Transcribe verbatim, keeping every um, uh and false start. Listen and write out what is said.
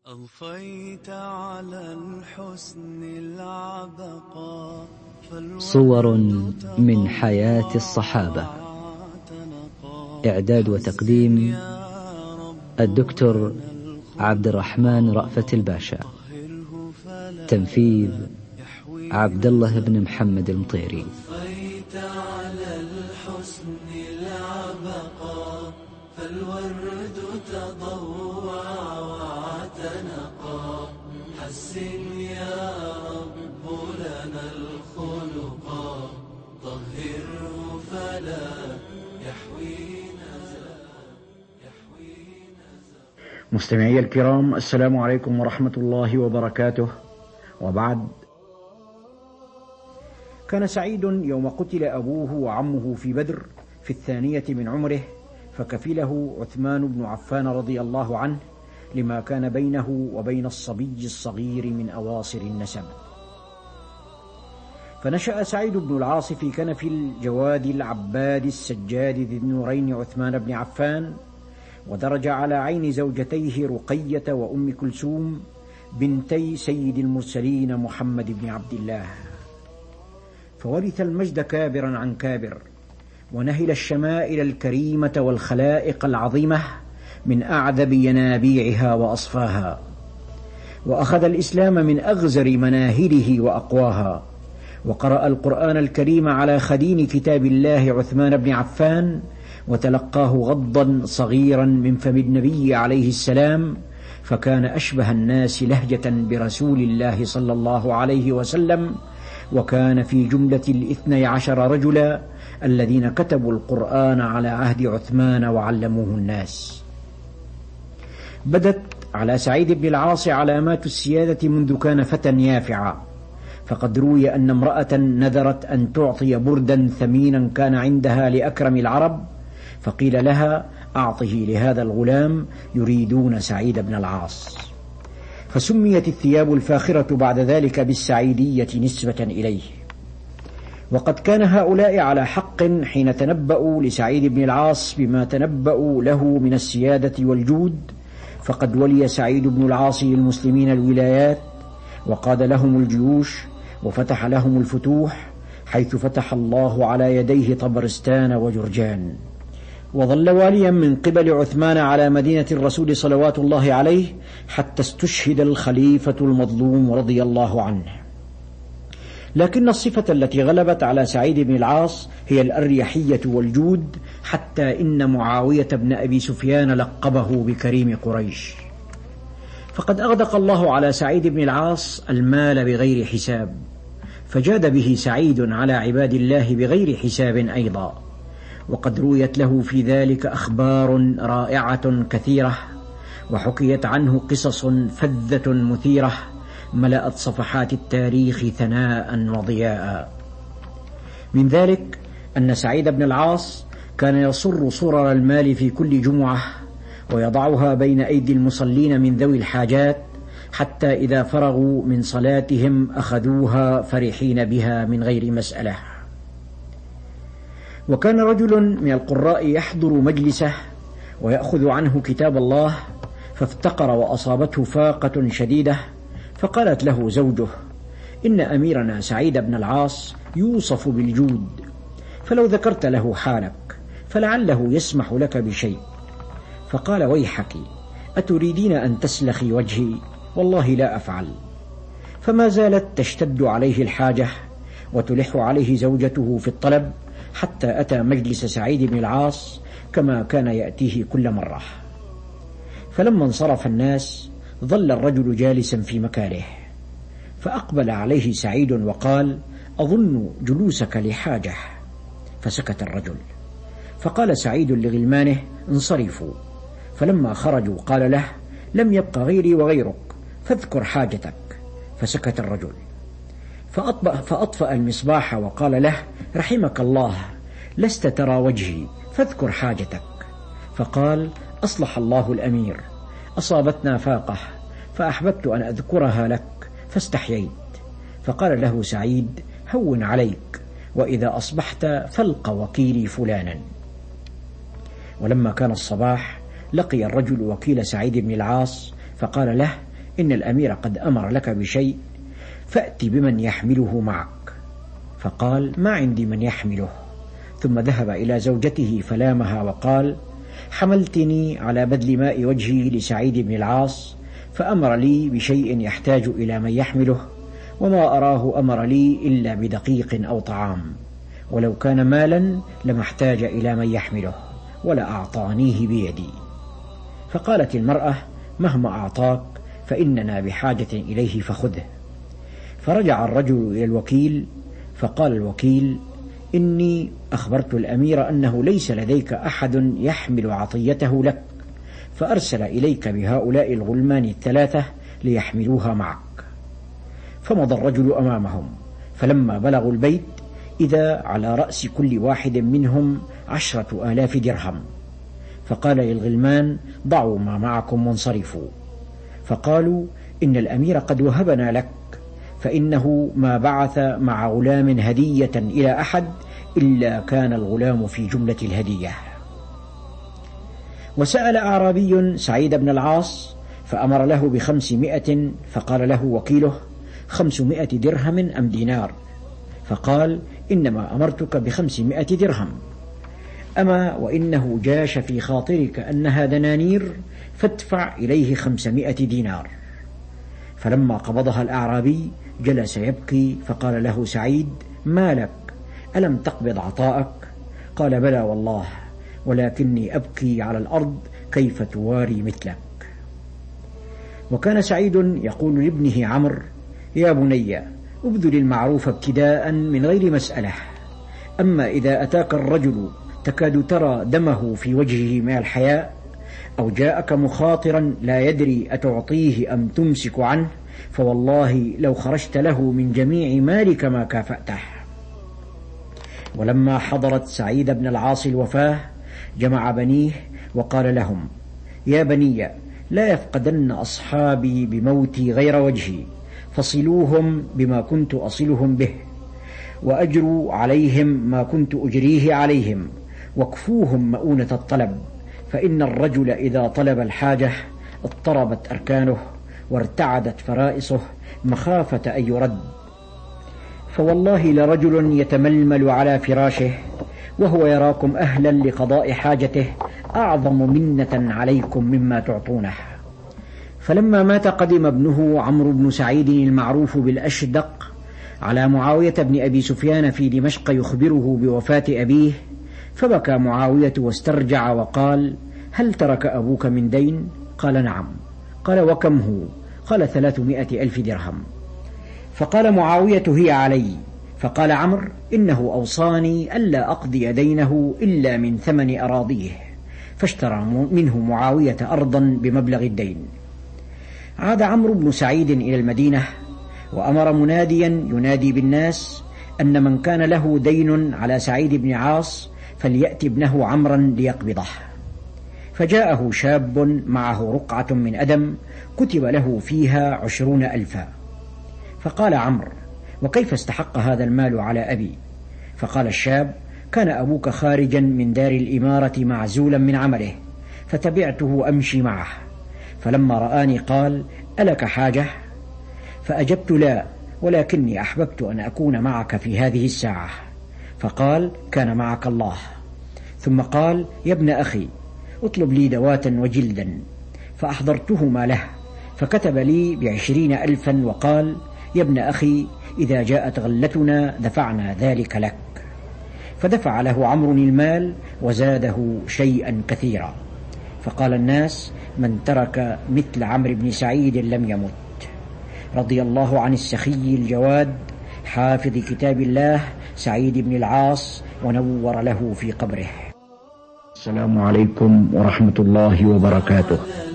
أضفيت على الحسن العبقى صور من حياة الصحابة. إعداد وتقديم الدكتور عبد الرحمن رأفت الباشا. تنفيذ عبد الله بن محمد المطيري. أضفيت على الحسن العبقى فالورد تضوع واعتنقا حسن يا رب لنا الخلقا طهره فلا يحوينا مستمعي الكرام، السلام عليكم ورحمة الله وبركاته. وبعد، كان سعيد يوم قتل أبوه وعمه في بدر في الثانية من عمره، فكفله عثمان بن عفان رضي الله عنه لما كان بينه وبين الصبي الصغير من أواصر النسب. فنشأ سعيد بن العاص في كنف الجواد العباد السجاد ذي النورين عثمان بن عفان، ودرج على عين زوجتيه رقية وأم كلثوم بنتي سيد المرسلين محمد بن عبد الله، فورث المجد كابرا عن كابر، ونهل الشمائل الكريمة والخلائق العظيمة من أعذب ينابيعها وأصفاها، وأخذ الإسلام من أغزر مناهله وأقواها، وقرأ القرآن الكريم على خدين كتاب الله عثمان بن عفان، وتلقاه غضا صغيرا من فم النبي عليه السلام، فكان أشبه الناس لهجة برسول الله صلى الله عليه وسلم، وكان في جملة الاثني عشر رجلا الذين كتبوا القرآن على عهد عثمان وعلموه الناس. بدت على سعيد بن العاص علامات السيادة منذ كان فتى يافعا، فقد روي أن امرأة نذرت أن تعطي بردا ثمينا كان عندها لأكرم العرب، فقيل لها أعطه لهذا الغلام، يريدون سعيد بن العاص، فسميت الثياب الفاخرة بعد ذلك بالسعيدية نسبة إليه. وقد كان هؤلاء على حق حين تنبأوا لسعيد بن العاص بما تنبأوا له من السيادة والجود، فقد ولي سعيد بن العاص للمسلمين الولايات، وقاد لهم الجيوش، وفتح لهم الفتوح، حيث فتح الله على يديه طبرستان وجرجان، وظل واليا من قبل عثمان على مدينة الرسول صلوات الله عليه حتى استشهد الخليفة المظلوم رضي الله عنه. لكن الصفة التي غلبت على سعيد بن العاص هي الأريحية والجود، حتى إن معاوية بن أبي سفيان لقبه بكريم قريش. فقد أغدق الله على سعيد بن العاص المال بغير حساب، فجاد به سعيد على عباد الله بغير حساب أيضا، وقد رويت له في ذلك أخبار رائعة كثيرة، وحكيت عنه قصص فذة مثيرة ملأت صفحات التاريخ ثناء وضياء. من ذلك أن سعيد بن العاص كان يصر صرر المال في كل جمعة، ويضعها بين أيدي المصلين من ذوي الحاجات، حتى إذا فرغوا من صلاتهم أخذوها فرحين بها من غير مسألة. وكان رجل من القراء يحضر مجلسه ويأخذ عنه كتاب الله، فافتقر وأصابته فاقة شديدة، فقالت له زوجه: إن أميرنا سعيد بن العاص يوصف بالجود، فلو ذكرت له حالك فلعله يسمح لك بشيء. فقال: ويحك، أتريدين أن تسلخي وجهي؟ والله لا أفعل. فما زالت تشتد عليه الحاجة وتلح عليه زوجته في الطلب، حتى أتى مجلس سعيد بن العاص كما كان يأتيه كل مرة. فلما انصرف الناس ظل الرجل جالسا في مكانه، فأقبل عليه سعيد وقال: أظن جلوسك لحاجة. فسكت الرجل، فقال سعيد لغلمانه: انصرفوا. فلما خرجوا قال له: لم يبق غيري وغيرك، فاذكر حاجتك. فسكت الرجل، فأطفأ المصباح وقال له: رحمك الله، لست ترى وجهي، فاذكر حاجتك. فقال: أصلح الله الأمير، أصابتنا فاقة، فأحببت أن أذكرها لك فاستحييت. فقال له سعيد: هون عليك، وإذا أصبحت فالق وكيلي فلانا. ولما كان الصباح لقي الرجل وكيل سعيد بن العاص فقال له: إن الأمير قد أمر لك بشيء فأت بمن يحمله معك. فقال: ما عندي من يحمله. ثم ذهب إلى زوجته فلامها وقال: حملتني على بذل ماء وجهي لسعيد بن العاص، فأمر لي بشيء يحتاج إلى من يحمله، وما أراه أمر لي إلا بدقيق أو طعام، ولو كان مالا لما احتاج إلى من يحمله ولا أعطانيه بيدي. فقالت المرأة: مهما أعطاك فإننا بحاجة إليه فخذه. فرجع الرجل إلى الوكيل فقال الوكيل: إني أخبرت الأمير أنه ليس لديك أحد يحمل عطيته لك، فأرسل إليك بهؤلاء الغلمان الثلاثة ليحملوها معك. فمضى الرجل أمامهم، فلما بلغوا البيت إذا على رأس كل واحد منهم عشرة آلاف درهم. فقال للغلمان: ضعوا ما معكم وانصرفوا. فقالوا: إن الأمير قد وهبنا لك، فإنه ما بعث مع غلام هدية إلى أحد إلا كان الغلام في جملة الهدية. وسأل أعرابي سعيد بن العاص فأمر له بخمسمائة، فقال له وكيله: خمسمائة درهم أم دينار؟ فقال: إنما أمرتك بخمسمائة درهم، أما وإنه جاش في خاطرك أنها دنانير فادفع إليه خمسمائة دينار. فلما قبضها الأعرابي جلس يبكي، فقال له سعيد: ما لك؟ ألم تقبض عطاءك؟ قال: بلى والله، ولكني أبكي على الأرض كيف تواري مثلك. وكان سعيد يقول لابنه عمرو: يا بني، ابذل المعروف ابتداء من غير مسألة، أما إذا أتاك الرجل تكاد ترى دمه في وجهه من الحياء، أو جاءك مخاطرا لا يدري أتعطيه أم تمسك عنه، فوالله لو خرجت له من جميع مالك ما كافأته. ولما حضرت سعيد بن العاص الوفاة جمع بنيه وقال لهم: يا بني، لا يفقدن أصحابي بموتي غير وجهي، فصلوهم بما كنت أصلهم به، وأجروا عليهم ما كنت أجريه عليهم، واكفوهم مؤونة الطلب، فإن الرجل إذا طلب الحاجة اضطربت أركانه وارتعدت فرائصه مخافة أن يرد. فوالله لرجل يتململ على فراشه وهو يراكم أهلا لقضاء حاجته أعظم منة عليكم مما تعطونه. فلما مات قدم ابنه عمرو بن سعيد المعروف بالأشدق على معاوية بن أبي سفيان في دمشق يخبره بوفاة أبيه، فبكى معاوية واسترجع وقال: هل ترك أبوك من دين؟ قال: نعم. قال: وكم هو؟ قال: ثلاثمائة ألف درهم. فقال معاوية: هي علي. فقال عمرو: إنه أوصاني ألا أقضي دينه إلا من ثمن أراضيه، فاشترى منه معاوية أرضا بمبلغ الدين. عاد عمرو بن سعيد إلى المدينة وأمر مناديا ينادي بالناس أن من كان له دين على سعيد بن عاص فليأتي ابنه عمرا ليقبضه. فجاءه شاب معه رقعة من أدم كتب له فيها عشرون ألفا. فقال عمرو: وكيف استحق هذا المال على أبي؟ فقال الشاب: كان أبوك خارجا من دار الإمارة معزولا من عمله، فتبعته أمشي معه، فلما رآني قال: ألك حاجة؟ فأجبت: لا، ولكني أحببت أن أكون معك في هذه الساعة. فقال: كان معك الله. ثم قال: يا ابن أخي، اطلب لي دواتا وجلدا. فأحضرتهما له، فكتب لي بعشرين ألفا وقال: يا ابن أخي، إذا جاءت غلتنا دفعنا ذلك لك. فدفع له عمرو المال وزاده شيئا كثيرا. فقال الناس: من ترك مثل عمرو بن سعيد لم يمت. رضي الله عن السخي الجواد حافظ كتاب الله سعيد بن العاص، ونور له في قبره. السلام عليكم ورحمة الله وبركاته.